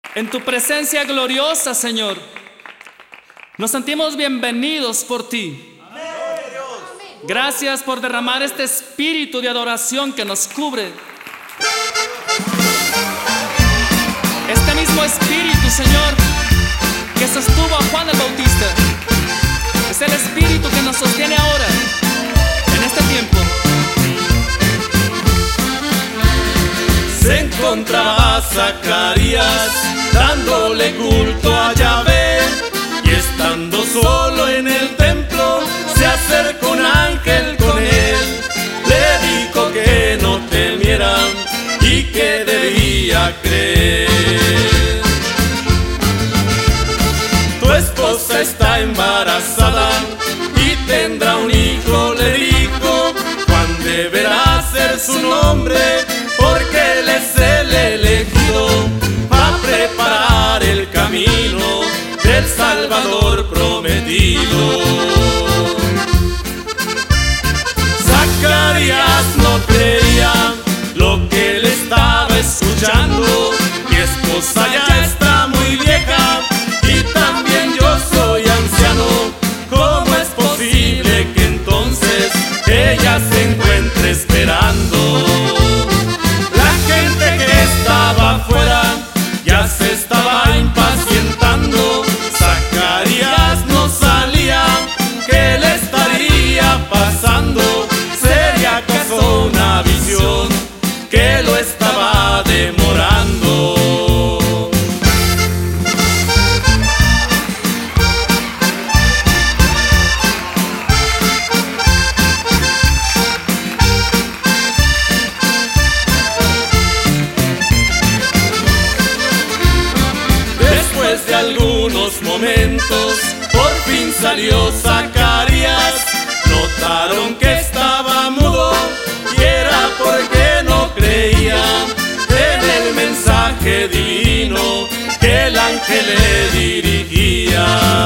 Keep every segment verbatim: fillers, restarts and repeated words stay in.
En tu presencia gloriosa, Señor, nos sentimos bienvenidos por ti. Gracias por derramar este espíritu de adoración que nos cubre. Este mismo espíritu, Señor, que sostuvo a Juan el Bautista, es el espíritu que nos sostiene ahora, en este tiempo. Se encontraba Zacarías dándole culto a Yahvé, y estando solo en el templo se acercó un ángel con él. Le dijo que no temiera y que debía creer. Tu esposa está embarazada y tendrá un hijo, le dijo. Juan deberá ser su nombre, porque él es el elegido para preparar el camino del Salvador prometido. Zacarías no creía lo que él estaba escuchando. Mi esposa ya está muy vieja y también yo soy anciano. ¿Cómo es posible que entonces ella se encuentre esperando? Estaba afuera, ya se estaba impacientando. Zacarías no salía, ¿qué le estaría pasando? ¿Sería acaso una visión que lo estaba demorando? De algunos momentos, por fin salió Zacarías. Notaron que estaba mudo y era porque no creía en el mensaje divino que el ángel le dirigía.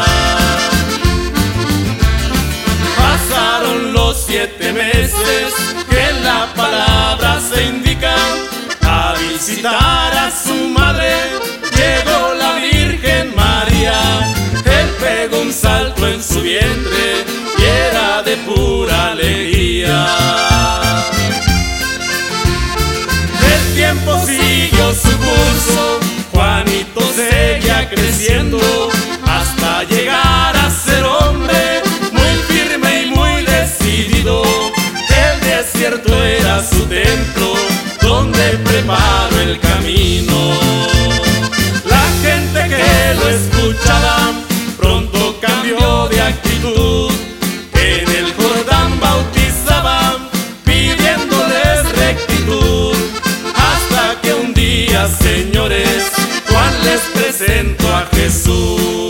Pasaron los siete meses que en la palabra se indica. A visitar a su madre llegó la Virgen María. Él pegó un salto en su vientre y era de pura alegría. El tiempo siguió su curso, Juanito seguía creciendo hasta llegar a ser hombre muy firme y muy decidido. El desierto era su templo donde preparó el camino. La gente que lo escuchaba pronto cambió de actitud. En el Jordán bautizaban pidiéndoles rectitud, hasta que un día, señores, Juan les presentó a Jesús.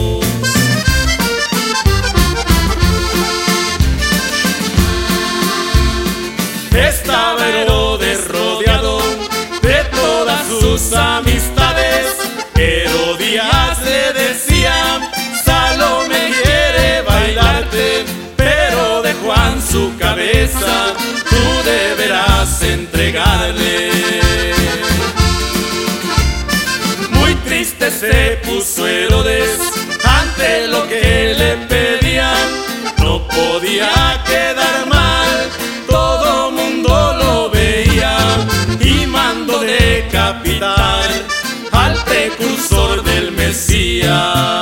Estaba Herodes rodeado de todas sus amistades. Herodías le decía: Salomé quiere bailarte, pero de Juan su cabeza tú deberás entregarle. Muy triste se puso Herodes ante lo que le pedían. No podía quedar mal, todo mundo lo veía, y mandó decapitar al precursor del Mesías.